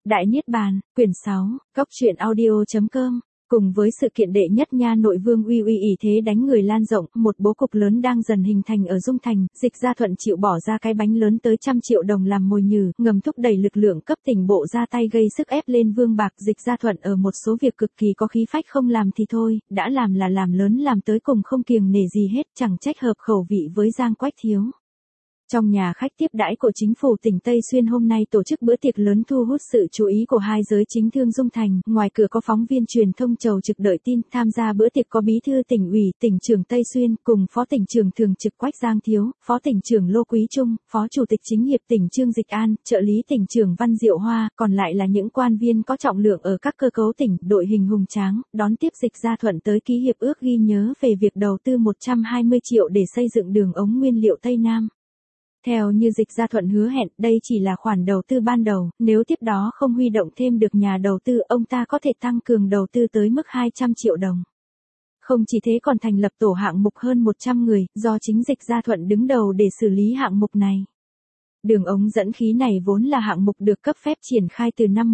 Đại Niết Bàn, quyển 6, Cốc truyện audio.com. Cùng với sự kiện đệ nhất nha nội vương uy uy ỷ thế đánh người lan rộng, một bố cục lớn đang dần hình thành ở Dung Thành, Dịch Gia Thuận chịu bỏ ra cái bánh lớn tới 100 triệu đồng làm mồi nhử, ngầm thúc đẩy lực lượng cấp tỉnh bộ ra tay gây sức ép lên Vương Bạc. Dịch Gia Thuận ở một số việc cực kỳ có khí phách, không làm thì thôi, đã làm là làm lớn, làm tới cùng không kiêng nể gì hết, chẳng trách hợp khẩu vị với Giang Quách Thiếu. Trong nhà khách tiếp đãi của chính phủ tỉnh Tây Xuyên hôm nay tổ chức bữa tiệc lớn thu hút sự chú ý của hai giới chính thương Dung Thành, ngoài cửa có phóng viên truyền thông chầu trực đợi tin. Tham gia bữa tiệc có bí thư tỉnh ủy, tỉnh trưởng Tây Xuyên cùng phó tỉnh trưởng thường trực Quách Giang Thiếu, phó tỉnh trưởng Lô Quý Trung, phó chủ tịch chính hiệp tỉnh Trương Dịch An, trợ lý tỉnh trưởng Văn Diệu Hoa, còn lại là những quan viên có trọng lượng ở các cơ cấu tỉnh. Đội hình hùng tráng đón tiếp Dịch Gia Thuận tới ký hiệp ước ghi nhớ về việc đầu tư 120 triệu để xây dựng đường ống nguyên liệu Tây Nam. Theo như Dịch Gia Thuận hứa hẹn, đây chỉ là khoản đầu tư ban đầu, nếu tiếp đó không huy động thêm được nhà đầu tư, ông ta có thể tăng cường đầu tư tới mức 200 triệu đồng. Không chỉ thế còn thành lập tổ hạng mục hơn 100 người, do chính Dịch Gia Thuận đứng đầu để xử lý hạng mục này. Đường ống dẫn khí này vốn là hạng mục được cấp phép triển khai từ năm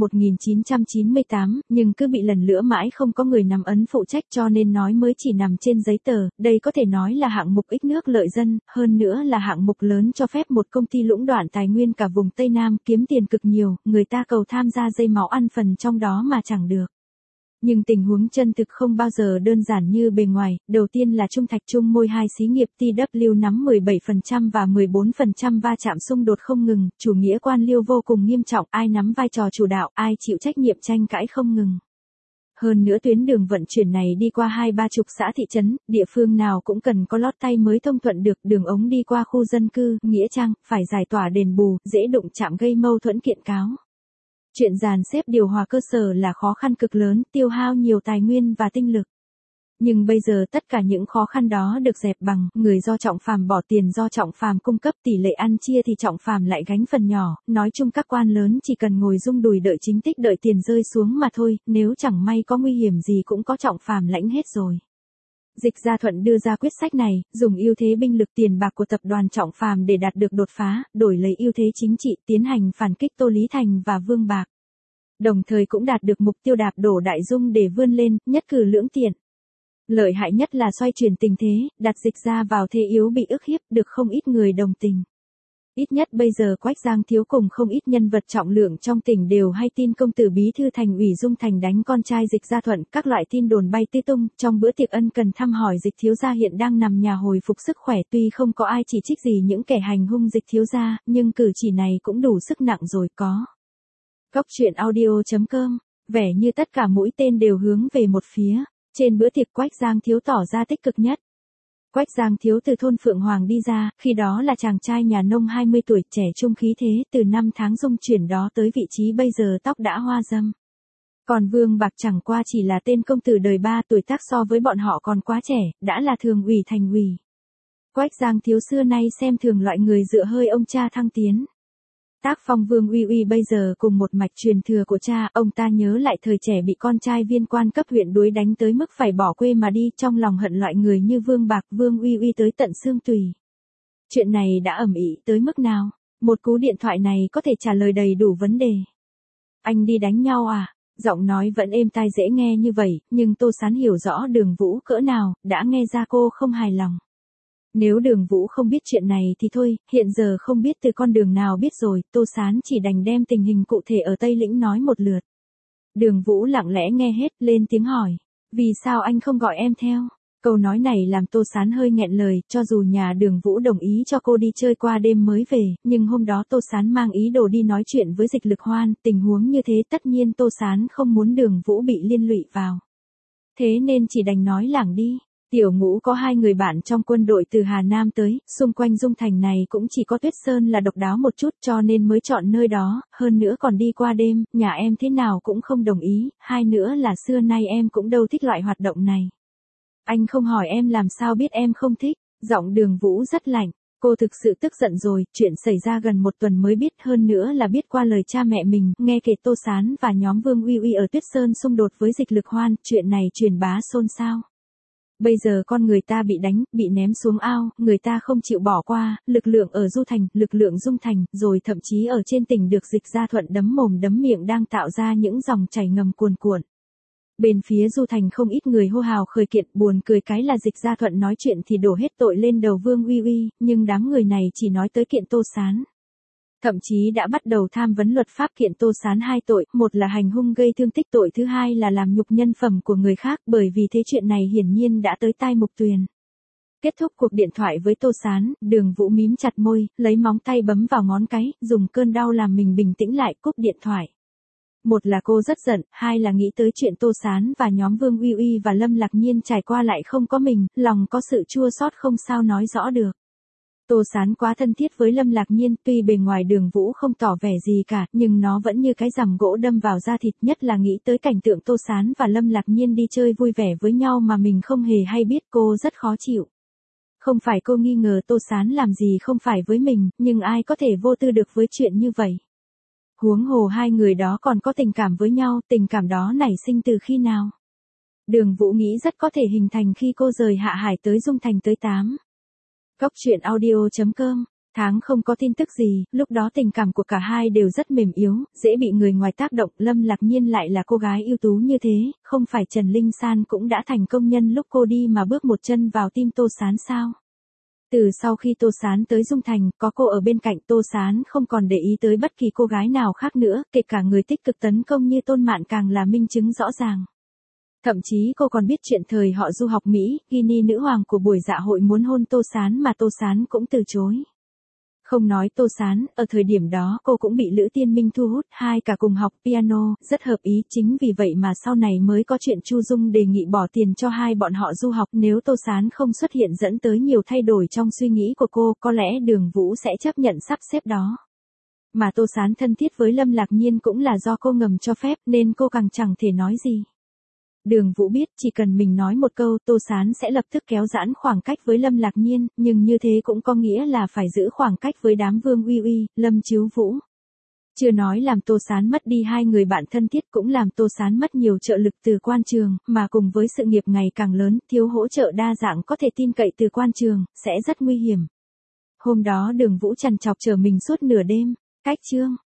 1998, nhưng cứ bị lần lữa mãi không có người nắm ấn phụ trách, cho nên nói mới chỉ nằm trên giấy tờ. Đây có thể nói là hạng mục ích nước lợi dân, hơn nữa là hạng mục lớn cho phép một công ty lũng đoạn tài nguyên cả vùng Tây Nam, kiếm tiền cực nhiều, người ta cầu tham gia dây máu ăn phần trong đó mà chẳng được. Nhưng tình huống chân thực không bao giờ đơn giản như bề ngoài. Đầu tiên là Trung Thạch Trung Môi, hai xí nghiệp TW nắm 17% và 14% va chạm xung đột không ngừng, chủ nghĩa quan liêu vô cùng nghiêm trọng, ai nắm vai trò chủ đạo, ai chịu trách nhiệm tranh cãi không ngừng. Hơn nữa tuyến đường vận chuyển này đi qua 20-30 xã thị trấn, địa phương nào cũng cần có lót tay mới thông thuận được, đường ống đi qua khu dân cư, nghĩa trang, phải giải tỏa đền bù, dễ đụng chạm gây mâu thuẫn kiện cáo. Chuyện dàn xếp điều hòa cơ sở là khó khăn cực lớn, tiêu hao nhiều tài nguyên và tinh lực. Nhưng bây giờ tất cả những khó khăn đó được dẹp bằng, người do Trọng Phàm bỏ tiền do Trọng Phàm cung cấp, tỷ lệ ăn chia thì Trọng Phàm lại gánh phần nhỏ, nói chung các quan lớn chỉ cần ngồi rung đùi đợi chính tích, đợi tiền rơi xuống mà thôi, nếu chẳng may có nguy hiểm gì cũng có Trọng Phàm lãnh hết rồi. Dịch Gia Thuận đưa ra quyết sách này, dùng ưu thế binh lực tiền bạc của tập đoàn Trọng Phàm để đạt được đột phá, đổi lấy ưu thế chính trị, tiến hành phản kích Tô Lý Thành và Vương Bạc. Đồng thời cũng đạt được mục tiêu đạp đổ Đại Dung để vươn lên, nhất cử lưỡng tiện. Lợi hại nhất là xoay chuyển tình thế, đặt Dịch Gia vào thế yếu bị ức hiếp, được không ít người đồng tình. Ít nhất bây giờ Quách Giang Thiếu cùng không ít nhân vật trọng lượng trong tỉnh đều hay tin công tử bí thư thành ủy Dung Thành đánh con trai Dịch Gia Thuận, các loại tin đồn bay tứ tung. Trong bữa tiệc ân cần thăm hỏi Dịch thiếu gia hiện đang nằm nhà hồi phục sức khỏe, tuy không có ai chỉ trích gì những kẻ hành hung Dịch thiếu gia, nhưng cử chỉ này cũng đủ sức nặng rồi có. Cốc truyện audio.com, vẻ như tất cả mũi tên đều hướng về một phía. Trên bữa tiệc Quách Giang Thiếu tỏ ra tích cực nhất. Quách Giang Thiếu từ thôn Phượng Hoàng đi ra, khi đó là chàng trai nhà nông 20 tuổi, trẻ trung khí thế, từ năm tháng dung chuyển đó tới vị trí bây giờ tóc đã hoa râm. Còn Vương Bạc chẳng qua chỉ là tên công tử đời 3, tuổi tác so với bọn họ còn quá trẻ, đã là thường ủy thành ủy. Quách Giang Thiếu xưa nay xem thường loại người dựa hơi ông cha thăng tiến. Tác phong Vương uy uy bây giờ cùng một mạch truyền thừa của cha, ông ta nhớ lại thời trẻ bị con trai viên quan cấp huyện đuối đánh tới mức phải bỏ quê mà đi, trong lòng hận loại người như Vương Bạc, Vương uy uy tới tận xương tùy. Chuyện này đã ầm ĩ tới mức nào? Một cú điện thoại này có thể trả lời đầy đủ vấn đề. Anh đi đánh nhau à? Giọng nói vẫn êm tai dễ nghe như vậy, nhưng Tô Sán hiểu rõ Đường Vũ cỡ nào, đã nghe ra cô không hài lòng. Nếu Đường Vũ không biết chuyện này thì thôi, hiện giờ không biết từ con đường nào biết rồi, Tô Sán chỉ đành đem tình hình cụ thể ở Tây Lĩnh nói một lượt. Đường Vũ lặng lẽ nghe hết, lên tiếng hỏi, vì sao anh không gọi em theo? Câu nói này làm Tô Sán hơi nghẹn lời, cho dù nhà Đường Vũ đồng ý cho cô đi chơi qua đêm mới về, nhưng hôm đó Tô Sán mang ý đồ đi nói chuyện với Dịch Lực Hoan, tình huống như thế tất nhiên Tô Sán không muốn Đường Vũ bị liên lụy vào. Thế nên chỉ đành nói lảng đi. Tiểu Ngũ có 2 người bạn trong quân đội từ Hà Nam tới, xung quanh Dung Thành này cũng chỉ có Tuyết Sơn là độc đáo một chút cho nên mới chọn nơi đó, hơn nữa còn đi qua đêm, nhà em thế nào cũng không đồng ý, hai nữa là xưa nay em cũng đâu thích loại hoạt động này. Anh không hỏi em làm sao biết em không thích, giọng Đường Vũ rất lạnh, cô thực sự tức giận rồi, chuyện xảy ra gần 1 tuần mới biết, hơn nữa là biết qua lời cha mẹ mình, nghe kể Tô Sán và nhóm Vương uy uy ở Tuyết Sơn xung đột với Dịch Lực Hoan, chuyện này truyền bá xôn xao. Bây giờ con người ta bị đánh, bị ném xuống ao, người ta không chịu bỏ qua, lực lượng ở Du Thành, lực lượng Dung Thành, rồi thậm chí ở trên tỉnh được Dịch Gia Thuận đấm mồm đấm miệng đang tạo ra những dòng chảy ngầm cuồn cuộn. Bên phía Du Thành không ít người hô hào khởi kiện, buồn cười cái là Dịch Gia Thuận nói chuyện thì đổ hết tội lên đầu Vương Uy Uy, nhưng đám người này chỉ nói tới kiện Tô Sán. Thậm chí đã bắt đầu tham vấn luật pháp kiện Tô Sán hai tội, một là hành hung gây thương tích, tội thứ hai là làm nhục nhân phẩm của người khác, bởi vì thế chuyện này hiển nhiên đã tới tai Mục Tuyền. Kết thúc cuộc điện thoại với Tô Sán, Đường Vũ mím chặt môi, lấy móng tay bấm vào ngón cái, dùng cơn đau làm mình bình tĩnh lại, cúp điện thoại. Một là cô rất giận, hai là nghĩ tới chuyện Tô Sán và nhóm Vương Uy Uy và Lâm Lạc Nhiên trải qua lại không có mình, lòng có sự chua xót không sao nói rõ được. Tô Sán quá thân thiết với Lâm Lạc Nhiên, tuy bề ngoài Đường Vũ không tỏ vẻ gì cả, nhưng nó vẫn như cái rằm gỗ đâm vào da thịt, nhất là nghĩ tới cảnh tượng Tô Sán và Lâm Lạc Nhiên đi chơi vui vẻ với nhau mà mình không hề hay biết, cô rất khó chịu. Không phải cô nghi ngờ Tô Sán làm gì không phải với mình, nhưng ai có thể vô tư được với chuyện như vậy. Huống hồ hai người đó còn có tình cảm với nhau, tình cảm đó nảy sinh từ khi nào? Đường Vũ nghĩ rất có thể hình thành khi cô rời Hạ Hải tới Dung Thành tới 8. Cốc truyện audio.com. Tháng không có tin tức gì, lúc đó tình cảm của cả hai đều rất mềm yếu, dễ bị người ngoài tác động, Lâm Lạc Nhiên lại là cô gái ưu tú như thế, không phải Trần Linh San cũng đã thành công nhân lúc cô đi mà bước một chân vào tim Tô Sán sao? Từ sau khi Tô Sán tới Dung Thành, có cô ở bên cạnh, Tô Sán không còn để ý tới bất kỳ cô gái nào khác nữa, kể cả người tích cực tấn công như Tôn Mạn càng là minh chứng rõ ràng. Thậm chí cô còn biết chuyện thời họ du học Mỹ, Guinea nữ hoàng của buổi dạ hội muốn hôn Tô Sán mà Tô Sán cũng từ chối. Không nói Tô Sán, ở thời điểm đó cô cũng bị Lữ Tiên Minh thu hút, hai cả cùng học piano, rất hợp ý, chính vì vậy mà sau này mới có chuyện Chu Dung đề nghị bỏ tiền cho hai bọn họ du học, nếu Tô Sán không xuất hiện dẫn tới nhiều thay đổi trong suy nghĩ của cô, có lẽ Đường Vũ sẽ chấp nhận sắp xếp đó. Mà Tô Sán thân thiết với Lâm Lạc Nhiên cũng là do cô ngầm cho phép nên cô càng chẳng thể nói gì. Đường Vũ biết chỉ cần mình nói một câu Tô Sán sẽ lập tức kéo giãn khoảng cách với Lâm Lạc Nhiên, nhưng như thế cũng có nghĩa là phải giữ khoảng cách với đám Vương Uy Uy, Lâm Chiếu Vũ. Chưa nói làm Tô Sán mất đi hai người bạn thân thiết, cũng làm Tô Sán mất nhiều trợ lực từ quan trường, mà cùng với sự nghiệp ngày càng lớn, thiếu hỗ trợ đa dạng có thể tin cậy từ quan trường, sẽ rất nguy hiểm. Hôm đó Đường Vũ trằn trọc chờ mình suốt nửa đêm. Cách chương